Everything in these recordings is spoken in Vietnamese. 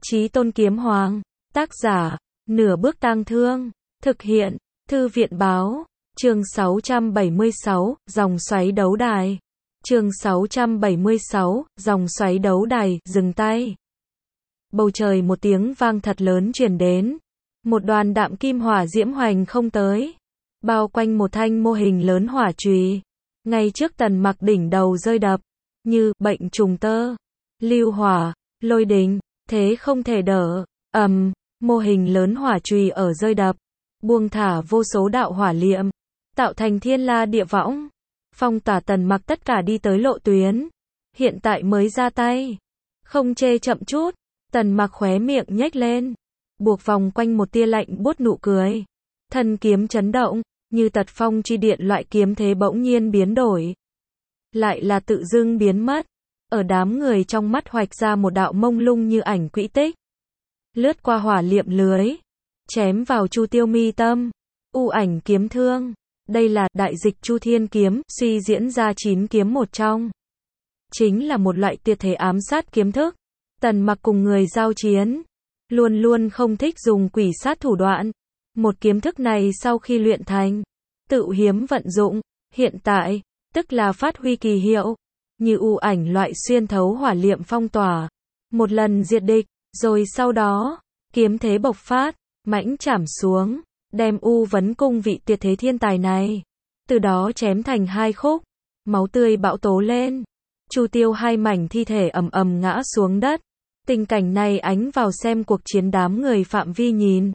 Chí Tôn Kiếm Hoàng. Tác giả, Nửa Bước Tang Thương. Thực hiện, Thư viện Báo. Chương 676, Dòng xoáy đấu đài. Chương 676, Dòng xoáy đấu đài, dừng tay. Bầu trời một tiếng vang thật lớn truyền đến. Một đoàn đạm kim hỏa diễm hoành không tới, bao quanh một thanh mô hình lớn hỏa chùy, ngay trước Tần Mặc đỉnh đầu rơi đập, như bệnh trùng tơ, lưu hỏa, lôi đình, thế không thể đỡ. Mô hình lớn hỏa chùy ở rơi đập, buông thả vô số đạo hỏa liệm, tạo thành thiên la địa võng, phong tỏa Tần Mặc tất cả đi tới lộ tuyến. Hiện tại mới ra tay, không chê chậm chút. Tần Mặc khóe miệng nhếch lên, buộc vòng quanh một tia lạnh buốt nụ cười. Thân kiếm chấn động, như tật phong truy điện loại kiếm thế bỗng nhiên biến đổi, lại là tự dưng biến mất. Ở đám người trong mắt hoạch ra một đạo mông lung như ảnh quỹ tích, lướt qua hỏa liệm lưới, chém vào Chu Tiêu mi tâm. U ảnh kiếm thương. Đây là đại dịch Chu Thiên kiếm, suy diễn ra 9 kiếm một trong. Chính là một loại tuyệt thế ám sát kiếm thức. Tần Mặc cùng người giao chiến, luôn luôn không thích dùng quỷ sát thủ đoạn. Một kiếm thức này sau khi luyện thành, tự hiếm vận dụng, hiện tại, tức là phát huy kỳ hiệu. Như u ảnh loại xuyên thấu hỏa liệm phong tỏa, một lần diệt địch, rồi sau đó, kiếm thế bộc phát, mãnh chảm xuống, đem U Vấn Cung vị tuyệt thế thiên tài này, từ đó chém thành hai khúc, máu tươi bão tố lên. Chu Tiêu hai mảnh thi thể ầm ầm ngã xuống đất. Tình cảnh này ánh vào xem cuộc chiến đám người phạm vi nhìn,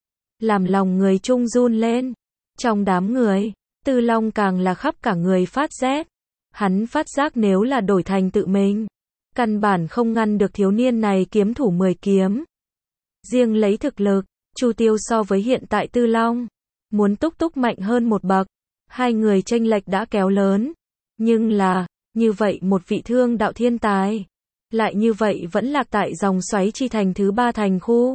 làm lòng người trung run lên. Trong đám người, Tư Long càng là khắp cả người phát rét. Hắn phát giác nếu là đổi thành tự mình, căn bản không ngăn được thiếu niên này kiếm thủ 10 kiếm. Riêng lấy thực lực, Chu Tiêu so với hiện tại Tư Long, muốn túc túc mạnh hơn một bậc. Hai người chênh lệch đã kéo lớn. Nhưng là, như vậy một vị thương đạo thiên tài, lại như vậy vẫn lạc tại dòng xoáy chi thành thứ 3 thành khu.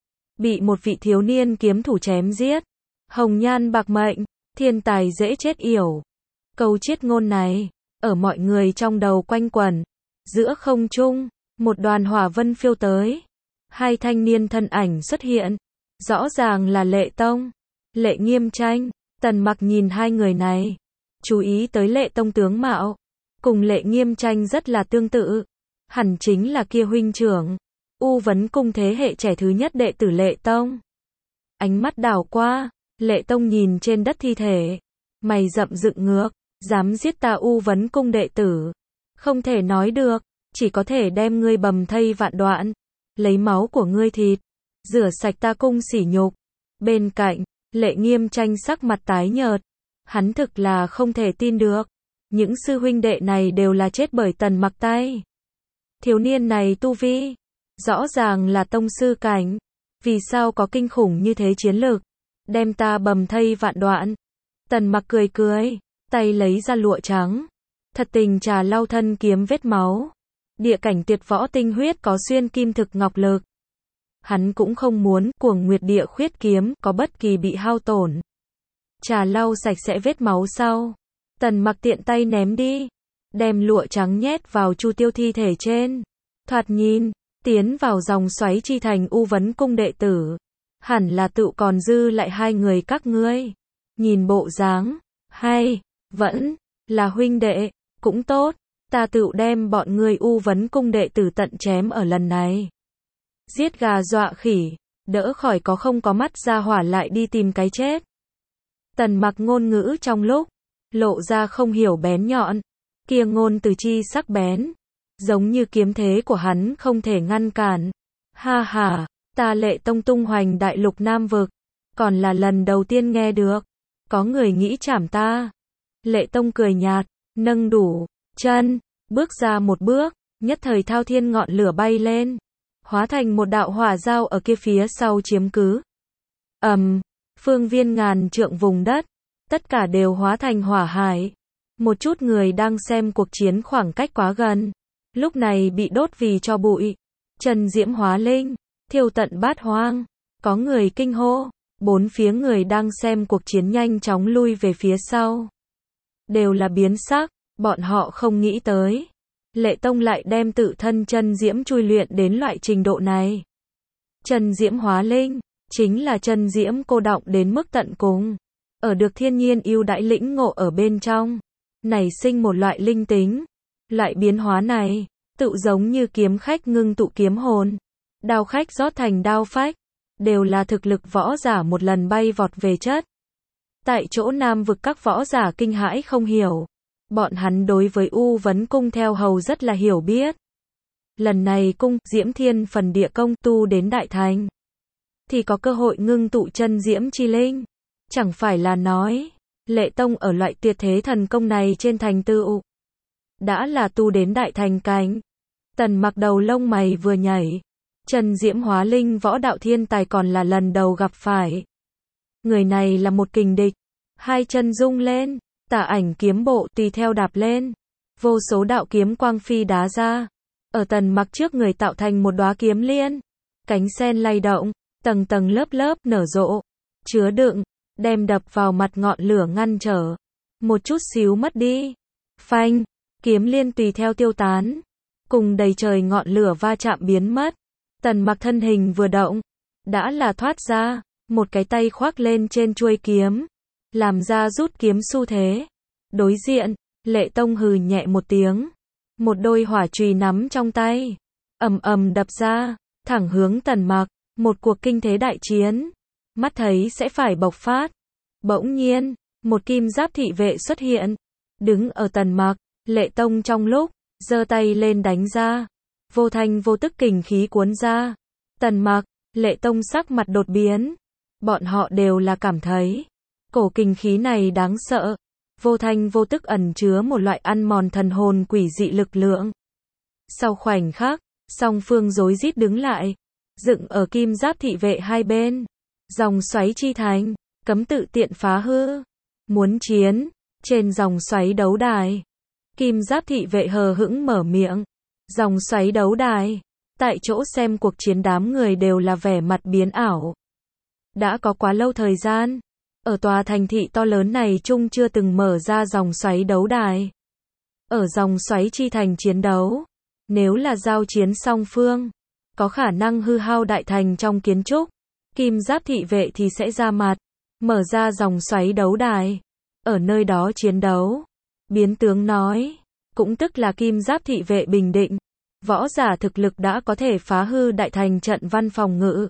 Bị một vị thiếu niên kiếm thủ chém giết. Hồng nhan bạc mệnh, thiên tài dễ chết yểu. Câu chiết ngôn này, ở mọi người trong đầu quanh quẩn. Giữa không trung, một đoàn hỏa vân phiêu tới. Hai thanh niên thân ảnh xuất hiện. Rõ ràng là Lệ Tông, Lệ Nghiêm Tranh. Tần Mặc nhìn hai người này, chú ý tới Lệ Tông tướng mạo, cùng Lệ Nghiêm Tranh rất là tương tự. Hẳn chính là kia huynh trưởng, U Vấn Cung thế hệ trẻ thứ nhất đệ tử Lệ Tông. Ánh mắt đảo qua, Lệ Tông nhìn trên đất thi thể, mày rậm dựng ngược, dám giết ta U Vấn Cung đệ tử, không thể nói được, chỉ có thể đem ngươi bầm thây vạn đoạn, lấy máu của ngươi thịt, rửa sạch ta cung sỉ nhục. Bên cạnh, Lệ Nghiêm Tranh sắc mặt tái nhợt, hắn thực là không thể tin được, những sư huynh đệ này đều là chết bởi Tần Mặc tay. Thiếu niên này tu vi, rõ ràng là tông sư cảnh, vì sao có kinh khủng như thế chiến lực, đem ta bầm thây vạn đoạn. Tần Mặc cười cười, tay lấy ra lụa trắng, thật tình trà lau thân kiếm vết máu. Địa cảnh tuyệt võ tinh huyết có xuyên kim thực ngọc lực. Hắn cũng không muốn Cuồng Nguyệt Địa Khuyết kiếm có bất kỳ bị hao tổn. Trà lau sạch sẽ vết máu sau, Tần Mặc tiện tay ném đi, đem lụa trắng nhét vào Chu Tiêu thi thể trên. Thoạt nhìn, tiến vào dòng xoáy chi thành U Vấn Cung đệ tử, hẳn là tự còn dư lại hai người các ngươi. Nhìn bộ dáng, hay vẫn là huynh đệ, cũng tốt, ta tự đem bọn ngươi U Vấn Cung đệ tử tận chém ở lần này. Giết gà dọa khỉ, đỡ khỏi có không có mắt ra hỏa lại đi tìm cái chết. Tần Mặc ngôn ngữ trong lúc lộ ra không hiểu bén nhọn, kia ngôn từ chi sắc bén, giống như kiếm thế của hắn không thể ngăn cản. Ha ha, ta Lệ Tông tung hoành đại lục Nam vực, còn là lần đầu tiên nghe được có người nghĩ chảm ta. Lệ Tông cười nhạt, nâng đủ chân, bước ra một bước, nhất thời thao thiên ngọn lửa bay lên, hóa thành một đạo hỏa dao ở kia phía sau chiếm cứ. Phương viên ngàn trượng vùng đất, tất cả đều hóa thành hỏa hải. Một chút người đang xem cuộc chiến khoảng cách quá gần, lúc này bị đốt vì tro bụi. Trần diễm hóa linh, thiêu tận bát hoang. Có người kinh hô, bốn phía người đang xem cuộc chiến nhanh chóng lui về phía sau. Đều là biến sắc, bọn họ không nghĩ tới Lệ Tông lại đem tự thân chân diễm chui luyện đến loại trình độ này. Chân diễm hóa linh, chính là chân diễm cô đọng đến mức tận cùng. Ở được thiên nhiên ưu đãi lĩnh ngộ ở bên trong, nảy sinh một loại linh tính. Loại biến hóa này, tự giống như kiếm khách ngưng tụ kiếm hồn, đao khách rót thành đao phách, đều là thực lực võ giả một lần bay vọt về chất. Tại chỗ Nam vực các võ giả kinh hãi không hiểu. Bọn hắn đối với U Vấn Cung theo hầu rất là hiểu biết. Lần này cung Diễm Thiên Phần Địa Công tu đến đại thành, thì có cơ hội ngưng tụ chân diễm chi linh. Chẳng phải là nói, Lệ Tông ở loại tuyệt thế thần công này trên thành tựu, đã là tu đến đại thành cảnh. Tần Mặc đầu lông mày vừa nhảy. Chân diễm hóa linh võ đạo thiên tài còn là lần đầu gặp phải. Người này là một kình địch. Hai chân rung lên, tả ảnh kiếm bộ tùy theo đạp lên. Vô số đạo kiếm quang phi đá ra. Ở Tần Mặc trước người tạo thành một đóa kiếm liên. Cánh sen lay động, tầng tầng lớp lớp nở rộ, chứa đựng, đem đập vào mặt ngọn lửa ngăn trở. Một chút xíu mất đi. Phanh, kiếm liên tùy theo tiêu tán. Cùng đầy trời ngọn lửa va chạm biến mất. Tần Mặc thân hình vừa động, đã là thoát ra, một cái tay khoác lên trên chuôi kiếm, làm ra rút kiếm xu thế. Đối diện, Lệ Tông hừ nhẹ một tiếng, một đôi hỏa chùy nắm trong tay, ầm ầm đập ra, thẳng hướng Tần Mặc, một cuộc kinh thế đại chiến, mắt thấy sẽ phải bộc phát. Bỗng nhiên, một kim giáp thị vệ xuất hiện, đứng ở Tần Mặc, Lệ Tông trong lúc giơ tay lên đánh ra, vô thanh vô tức kình khí cuốn ra. Tần Mặc, Lệ Tông sắc mặt đột biến. Bọn họ đều là cảm thấy cổ kình khí này đáng sợ, vô thanh vô tức ẩn chứa một loại ăn mòn thần hồn quỷ dị lực lượng. Sau khoảnh khắc, song phương rối rít đứng lại, dựng ở kim giáp thị vệ hai bên, dòng xoáy chi thành, cấm tự tiện phá hư. Muốn chiến, trên dòng xoáy đấu đài. Kim giáp thị vệ hờ hững mở miệng. Dòng xoáy đấu đài. Tại chỗ xem cuộc chiến đám người đều là vẻ mặt biến ảo. Đã có quá lâu thời gian, ở tòa thành thị to lớn này chung chưa từng mở ra dòng xoáy đấu đài. Ở dòng xoáy chi thành chiến đấu, nếu là giao chiến song phương, có khả năng hư hao đại thành trong kiến trúc. Kim giáp thị vệ thì sẽ ra mặt, mở ra dòng xoáy đấu đài, ở nơi đó chiến đấu. Biến tướng nói, cũng tức là kim giáp thị vệ bình định, võ giả thực lực đã có thể phá hư đại thành trận văn phòng ngự.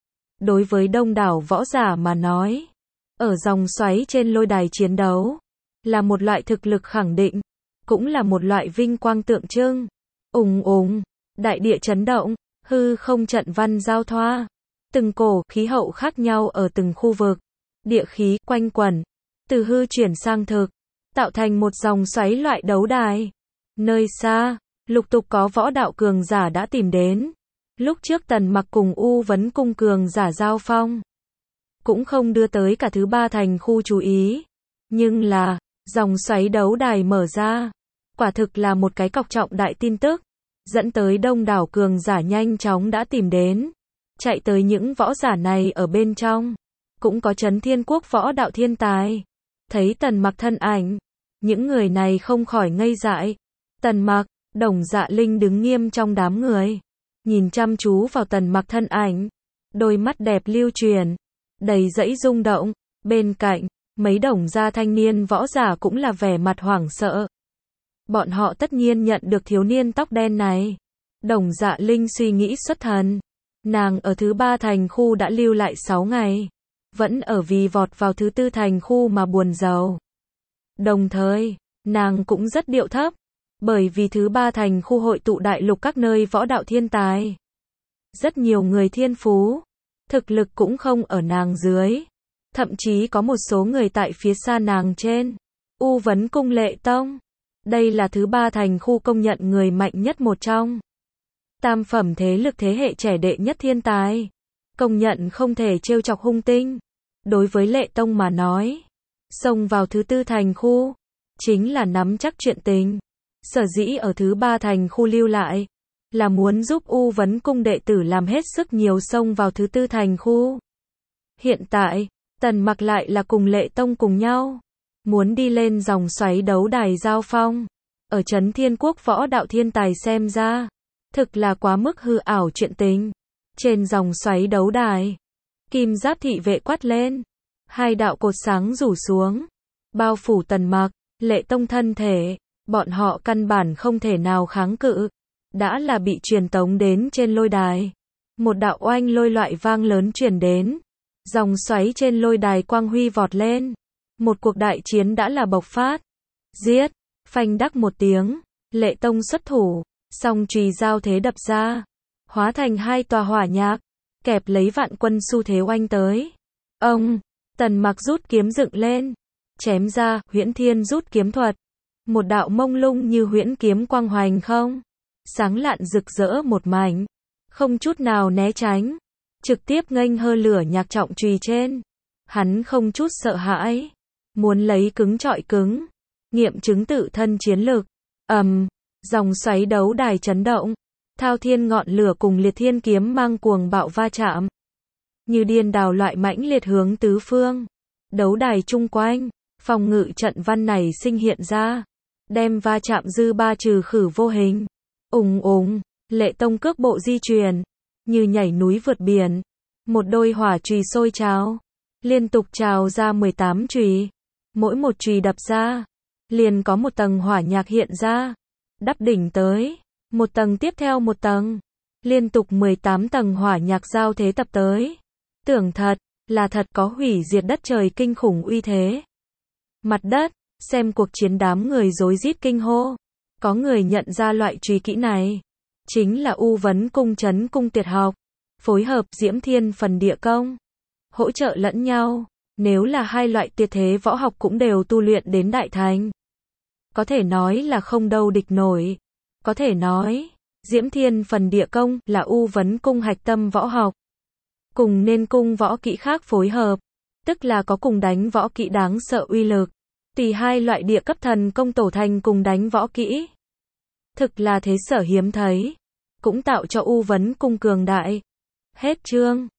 Đối với đông đảo võ giả mà nói, ở dòng xoáy trên lôi đài chiến đấu, là một loại thực lực khẳng định, cũng là một loại vinh quang tượng trưng. Ùng ùng, đại địa chấn động, hư không trận văn giao thoa, từng cổ khí hậu khác nhau ở từng khu vực, địa khí quanh quẩn, từ hư chuyển sang thực, tạo thành một dòng xoáy loại đấu đài. Nơi xa, lục tục có võ đạo cường giả đã tìm đến. Lúc trước Tần Mặc cùng U Vấn Cung cường giả giao phong, cũng không đưa tới cả thứ ba thành khu chú ý. Nhưng là, dòng xoáy đấu đài mở ra, quả thực là một cái cọc trọng đại tin tức, dẫn tới đông đảo cường giả nhanh chóng đã tìm đến. Chạy tới những võ giả này ở bên trong, cũng có Chấn Thiên Quốc võ đạo thiên tài. Thấy Tần Mặc thân ảnh, những người này không khỏi ngây dại. Tần Mặc, Đồng Dạ Linh đứng nghiêm trong đám người, nhìn chăm chú vào Tần Mặc thân ảnh, đôi mắt đẹp lưu truyền, đầy dẫy rung động. Bên cạnh, mấy đồng gia thanh niên võ giả cũng là vẻ mặt hoảng sợ. Bọn họ tất nhiên nhận được thiếu niên tóc đen này. Đồng Dạ Linh suy nghĩ xuất thần. Nàng ở thứ ba thành khu đã lưu lại 6 ngày, vẫn ở vì vọt vào thứ tư thành khu mà buồn rầu. Đồng thời, nàng cũng rất điệu thấp, bởi vì thứ ba thành khu hội tụ đại lục các nơi võ đạo thiên tài. Rất nhiều người thiên phú, thực lực cũng không ở nàng dưới. Thậm chí có một số người tại phía xa nàng trên. U Vấn Cung Lệ Tông. Đây là thứ ba thành khu công nhận người mạnh nhất một trong. Tam phẩm thế lực thế hệ trẻ đệ nhất thiên tài. Công nhận không thể trêu chọc hung tinh. Đối với Lệ Tông mà nói, xông vào thứ tư thành khu, chính là nắm chắc chuyện tình. Sở dĩ ở thứ ba thành khu lưu lại, là muốn giúp U Vấn Cung đệ tử làm hết sức nhiều xông vào thứ tư thành khu. Hiện tại, Tần Mặc lại là cùng Lệ Tông cùng nhau, muốn đi lên dòng xoáy đấu đài giao phong. Ở Chấn Thiên Quốc võ đạo thiên tài xem ra, thực là quá mức hư ảo chuyện tình. Trên dòng xoáy đấu đài, kim giáp thị vệ quát lên. Hai đạo cột sáng rủ xuống, bao phủ Tần Mặc, Lệ Tông thân thể, bọn họ căn bản không thể nào kháng cự, đã là bị truyền tống đến trên lôi đài. Một đạo oanh lôi loại vang lớn truyền đến, dòng xoáy trên lôi đài quang huy vọt lên. Một cuộc đại chiến đã là bộc phát. Giết, phanh đắc một tiếng, Lệ Tông xuất thủ, song chùy giao thế đập ra, hóa thành hai tòa hỏa nhạc, kẹp lấy vạn quân xu thế oanh tới. Ông, Tần Mặc rút kiếm dựng lên, chém ra, Huyễn Thiên rút kiếm thuật. Một đạo mông lung như huyễn kiếm quang hoành không, sáng lạn rực rỡ một mảnh, không chút nào né tránh, trực tiếp nghênh hơ lửa nhạc trọng chùy trên. Hắn không chút sợ hãi, muốn lấy cứng trọi cứng, nghiệm chứng tự thân chiến lực. Dòng xoáy đấu đài chấn động, thao thiên ngọn lửa cùng liệt thiên kiếm mang cuồng bạo va chạm, như điên đảo loại mãnh liệt hướng tứ phương. Đấu đài chung quanh, phòng ngự trận văn này sinh hiện ra, đem va chạm dư ba trừ khử vô hình. Ùng ùng, Lệ Tông cước bộ di chuyển, như nhảy núi vượt biển. Một đôi hỏa chùy sôi trào, liên tục trào ra 18 chùy. Mỗi một chùy đập ra, liền có một tầng hỏa nhạc hiện ra, đắp đỉnh tới, một tầng tiếp theo một tầng, liên tục 18 tầng hỏa nhạc giao thế tập tới. Tưởng thật, là thật có hủy diệt đất trời kinh khủng uy thế. Mặt đất, xem cuộc chiến đám người rối rít kinh hô. Có người nhận ra loại truy kỹ này, chính là U Vấn Cung Trấn Cung tuyệt học, phối hợp Diễm Thiên Phần Địa Công, hỗ trợ lẫn nhau. Nếu là hai loại tuyệt thế võ học cũng đều tu luyện đến đại thành, có thể nói là không đâu địch nổi. Có thể nói, Diễm Thiên Phần Địa Công là U Vấn Cung hạch tâm võ học, cùng nên cung võ kỹ khác phối hợp, tức là có cùng đánh võ kỹ đáng sợ uy lực. Tùy hai loại địa cấp thần công tổ thành cùng đánh võ kỹ, thực là thế sở hiếm thấy, cũng tạo cho U Vấn Cung cường đại. Hết chương.